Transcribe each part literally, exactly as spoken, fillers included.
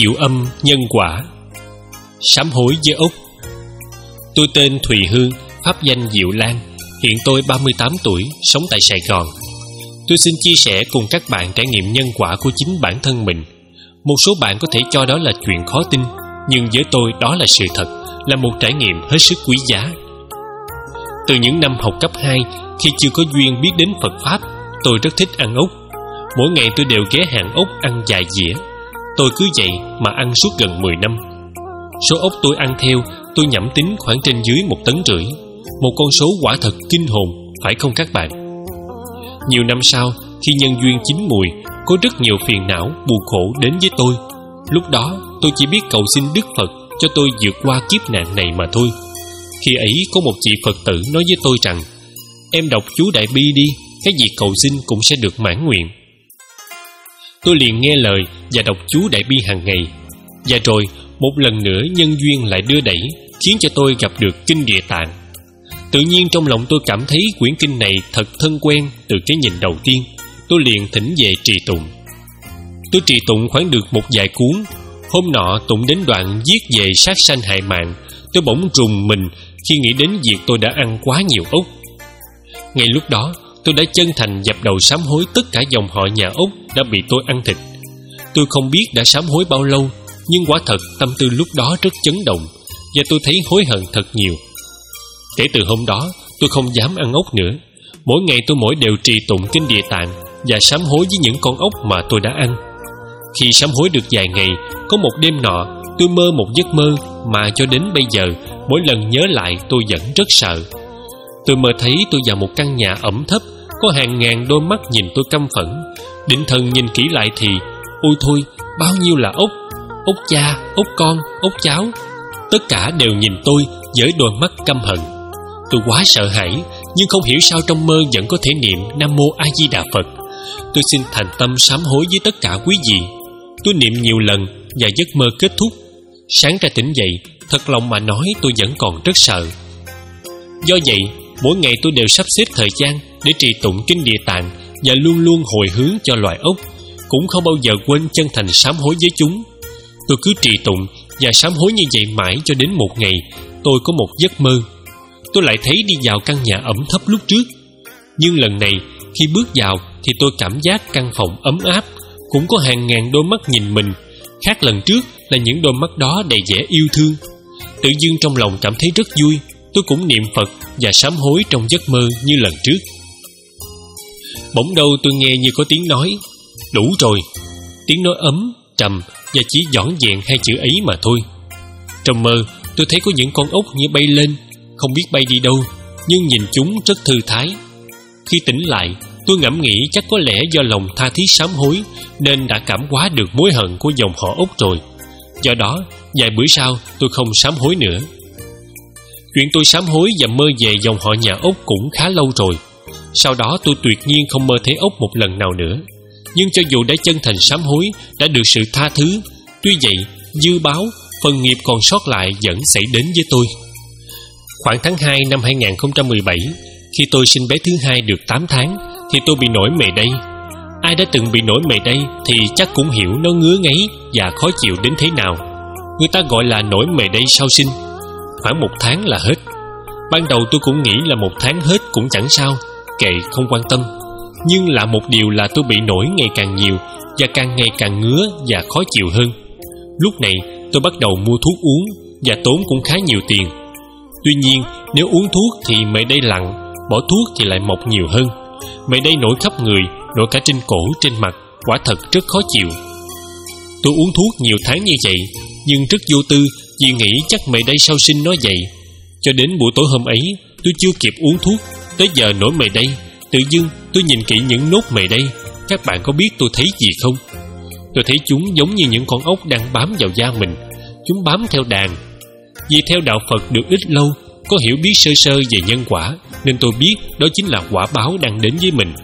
Diệu âm nhân quả. Sám hối với ốc. Tôi tên Thùy Hương, pháp danh Diệu Lan. Hiện tôi ba mươi tám tuổi, sống tại Sài Gòn. Tôi xin chia sẻ cùng các bạn trải nghiệm nhân quả của chính bản thân mình. Một số bạn có thể cho đó là chuyện khó tin, nhưng với tôi đó là sự thật, là một trải nghiệm hết sức quý giá. Từ những năm học cấp hai, khi chưa có duyên biết đến Phật Pháp, tôi rất thích ăn ốc. Mỗi ngày tôi đều ghé hàng ốc ăn vài dĩa. Tôi cứ vậy mà ăn suốt gần mười năm. Số ốc tôi ăn theo, tôi nhẩm tính khoảng trên dưới một tấn rưỡi. Một con số quả thật kinh hồn, phải không các bạn? Nhiều năm sau, khi nhân duyên chín mùi, có rất nhiều phiền não, buồn khổ đến với tôi. Lúc đó, tôi chỉ biết cầu xin Đức Phật cho tôi vượt qua kiếp nạn này mà thôi. Khi ấy, có một chị Phật tử nói với tôi rằng: "Em đọc chú Đại Bi đi, cái gì cầu xin cũng sẽ được mãn nguyện." Tôi liền nghe lời và đọc chú Đại Bi hàng ngày. Và rồi, một lần nữa nhân duyên lại đưa đẩy, khiến cho tôi gặp được Kinh Địa Tạng. Tự nhiên trong lòng tôi cảm thấy quyển kinh này thật thân quen từ cái nhìn đầu tiên. Tôi liền thỉnh về trì tụng. Tôi trì tụng khoảng được một vài cuốn. Hôm nọ tụng đến đoạn viết về sát sanh hại mạng, tôi bỗng rùng mình khi nghĩ đến việc tôi đã ăn quá nhiều ốc. Ngay lúc đó, tôi đã chân thành dập đầu sám hối tất cả dòng họ nhà ốc đã bị tôi ăn thịt. Tôi không biết đã sám hối bao lâu, nhưng quả thật tâm tư lúc đó rất chấn động, và tôi thấy hối hận thật nhiều. Kể từ hôm đó, tôi không dám ăn ốc nữa. Mỗi ngày tôi mỗi đều trì tụng Kinh Địa Tạng và sám hối với những con ốc mà tôi đã ăn. Khi sám hối được vài ngày, có một đêm nọ, tôi mơ một giấc mơ mà cho đến bây giờ, mỗi lần nhớ lại tôi vẫn rất sợ. Tôi mơ thấy tôi vào một căn nhà ẩm thấp, có hàng ngàn đôi mắt nhìn tôi căm phẫn. Định thần nhìn kỹ lại thì, ôi thôi, bao nhiêu là ốc. Ốc cha, ốc con, ốc cháu, tất cả đều nhìn tôi với đôi mắt căm hận. Tôi quá sợ hãi, nhưng không hiểu sao trong mơ vẫn có thể niệm Nam Mô A Di Đà Phật. Tôi xin thành tâm sám hối với tất cả quý vị. Tôi niệm nhiều lần và giấc mơ kết thúc. Sáng ra tỉnh dậy, thật lòng mà nói tôi vẫn còn rất sợ. Do vậy, mỗi ngày tôi đều sắp xếp thời gian để trì tụng Kinh Địa Tạng và luôn luôn hồi hướng cho loài ốc, cũng không bao giờ quên chân thành sám hối với chúng. Tôi cứ trì tụng và sám hối như vậy mãi cho đến một ngày, tôi có một giấc mơ. Tôi lại thấy đi vào căn nhà ẩm thấp lúc trước. Nhưng lần này, khi bước vào thì tôi cảm giác căn phòng ấm áp, cũng có hàng ngàn đôi mắt nhìn mình. Khác lần trước là những đôi mắt đó đầy vẻ yêu thương. Tự dưng trong lòng cảm thấy rất vui. Tôi cũng niệm Phật và sám hối trong giấc mơ như lần trước. Bỗng đâu tôi nghe như có tiếng nói: "Đủ rồi." Tiếng nói ấm, trầm và chỉ vỏn vẹn hai chữ ấy mà thôi. Trong mơ, tôi thấy có những con ốc như bay lên, không biết bay đi đâu, nhưng nhìn chúng rất thư thái. Khi tỉnh lại, tôi ngẫm nghĩ chắc có lẽ do lòng tha thiết sám hối nên đã cảm hóa được mối hận của dòng họ ốc rồi. Do đó, vài bữa sau tôi không sám hối nữa. Chuyện tôi sám hối và mơ về dòng họ nhà ốc cũng khá lâu rồi. Sau đó tôi tuyệt nhiên không mơ thấy ốc một lần nào nữa. Nhưng cho dù đã chân thành sám hối, đã được sự tha thứ, tuy vậy dư báo, phần nghiệp còn sót lại vẫn xảy đến với tôi. Khoảng tháng hai năm hai nghìn không trăm mười bảy, khi tôi sinh bé thứ hai được tám tháng, thì tôi bị nổi mề đay. Ai đã từng bị nổi mề đay thì chắc cũng hiểu nó ngứa ngáy và khó chịu đến thế nào. Người ta gọi là nổi mề đay sau sinh. Khoảng một tháng là hết. Ban đầu tôi cũng nghĩ là một tháng hết cũng chẳng sao, kệ không quan tâm. Nhưng lạ một điều là tôi bị nổi ngày càng nhiều, và càng ngày càng ngứa và khó chịu hơn. Lúc này tôi bắt đầu mua thuốc uống, và tốn cũng khá nhiều tiền. Tuy nhiên nếu uống thuốc thì mề đay lặng, bỏ thuốc thì lại mọc nhiều hơn. Mề đay nổi khắp người, nổi cả trên cổ, trên mặt, quả thật rất khó chịu. Tôi uống thuốc nhiều tháng như vậy, nhưng rất vô tư vì nghĩ chắc mề đay sau sinh nó vậy. Cho đến buổi tối hôm ấy, tôi chưa kịp uống thuốc, tới giờ nổi mề đay. Tự dưng tôi nhìn kỹ những nốt mề đay. Các bạn có biết tôi thấy gì không? Tôi thấy chúng giống như những con ốc đang bám vào da mình. Chúng bám theo đàn. Vì theo đạo Phật được ít lâu, có hiểu biết sơ sơ về nhân quả, nên tôi biết đó chính là quả báo đang đến với mình.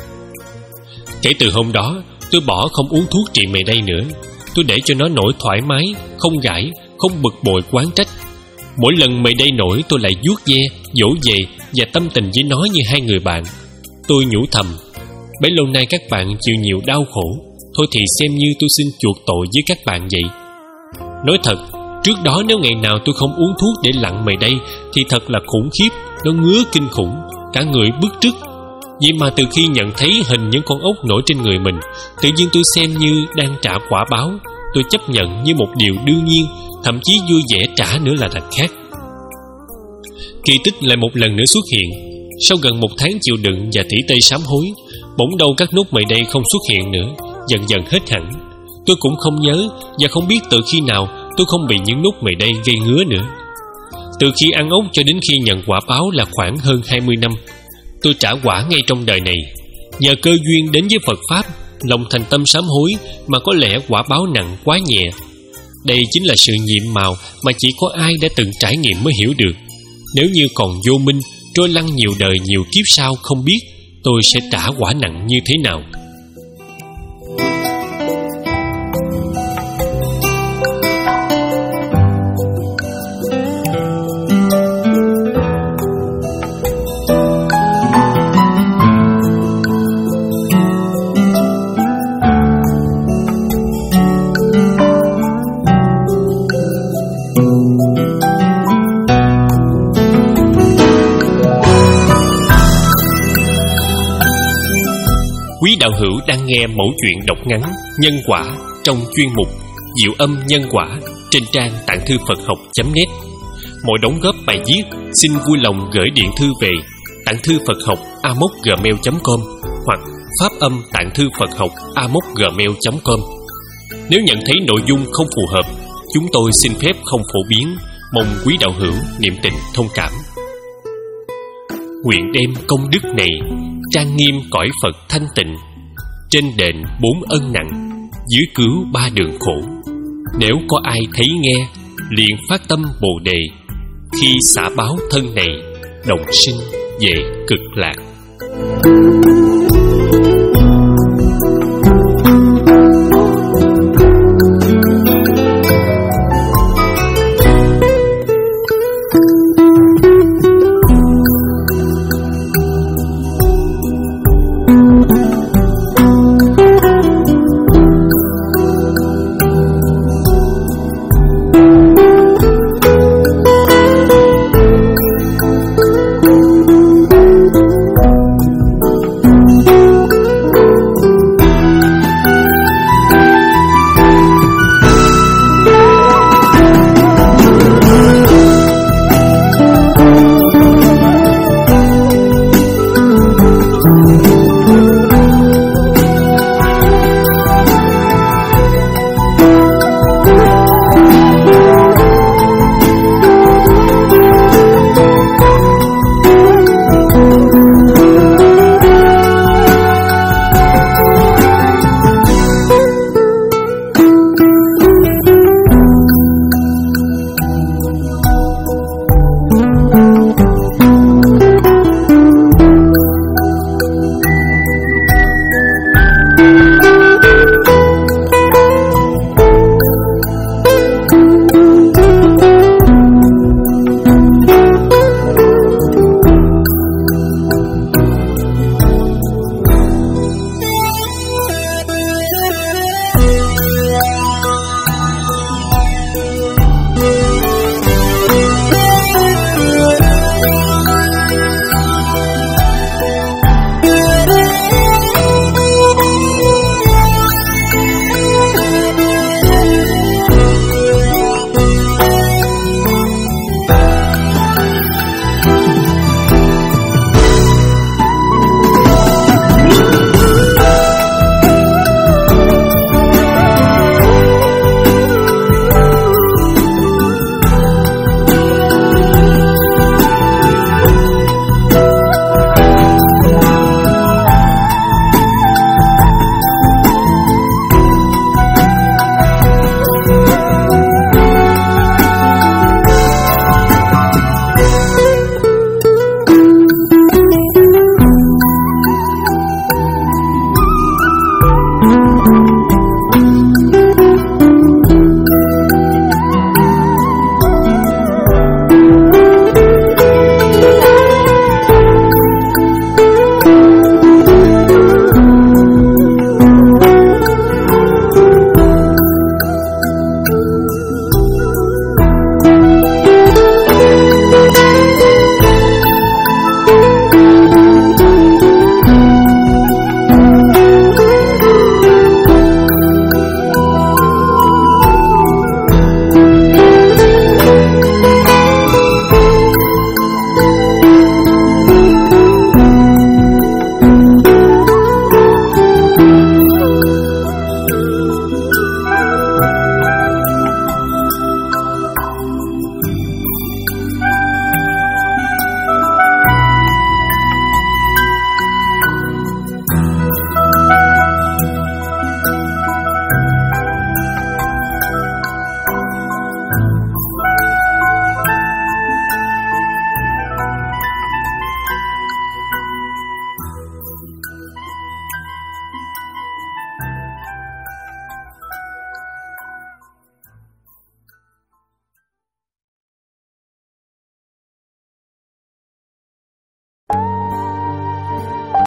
Kể từ hôm đó, tôi bỏ không uống thuốc trị mề đay nữa. Tôi để cho nó nổi thoải mái, không gãi, không bực bội oán trách. Mỗi lần mề đay nổi tôi lại vuốt ve, dỗ về và tâm tình với nó như hai người bạn. Tôi nhủ thầm: bấy lâu nay các bạn chịu nhiều đau khổ, thôi thì xem như tôi xin chuộc tội với các bạn vậy. Nói thật, trước đó nếu ngày nào tôi không uống thuốc để lặn mày đây thì thật là khủng khiếp. Nó ngứa kinh khủng, cả người bứt rứt. Vậy mà từ khi nhận thấy hình những con ốc nổi trên người mình, tự nhiên tôi xem như đang trả quả báo. Tôi chấp nhận như một điều đương nhiên, thậm chí vui vẻ trả nữa là đằng khác. Kỳ tích lại một lần nữa xuất hiện. Sau gần một tháng chịu đựng và tỉ tê sám hối, bỗng đâu các nốt mày đây không xuất hiện nữa, dần dần hết hẳn. Tôi cũng không nhớ và không biết từ khi nào tôi không bị những nốt mày đây gây ngứa nữa. Từ khi ăn ốc cho đến khi nhận quả báo là khoảng hơn hai mươi năm. Tôi trả quả ngay trong đời này. Nhờ cơ duyên đến với Phật Pháp, lòng thành tâm sám hối, mà có lẽ quả báo nặng quá nhẹ. Đây chính là sự nhiệm màu mà chỉ có ai đã từng trải nghiệm mới hiểu được. Nếu như còn vô minh, trôi lăn nhiều đời nhiều kiếp sau không biết tôi sẽ trả quả nặng như thế nào. Quý đạo hữu đang nghe mẩu chuyện đọc ngắn Nhân Quả trong chuyên mục Diệu Âm Nhân Quả trên trang tạng thư Phật học chấm net. Mọi đóng góp bài viết xin vui lòng gửi điện thư về tạng thư Phật học a m o c gmail chấm com hoặc phát âm tạng thư Phật học a m o c gmail chấm com. Nếu nhận thấy nội dung không phù hợp, chúng tôi xin phép không phổ biến, mong quý đạo hữu niệm tình thông cảm. Nguyện đem công đức này trang nghiêm cõi Phật thanh tịnh, trên đền bốn ân nặng, dưới cứu ba đường khổ. Nếu có ai thấy nghe, liền phát tâm Bồ Đề, khi xả báo thân này, đồng sinh về cực lạc.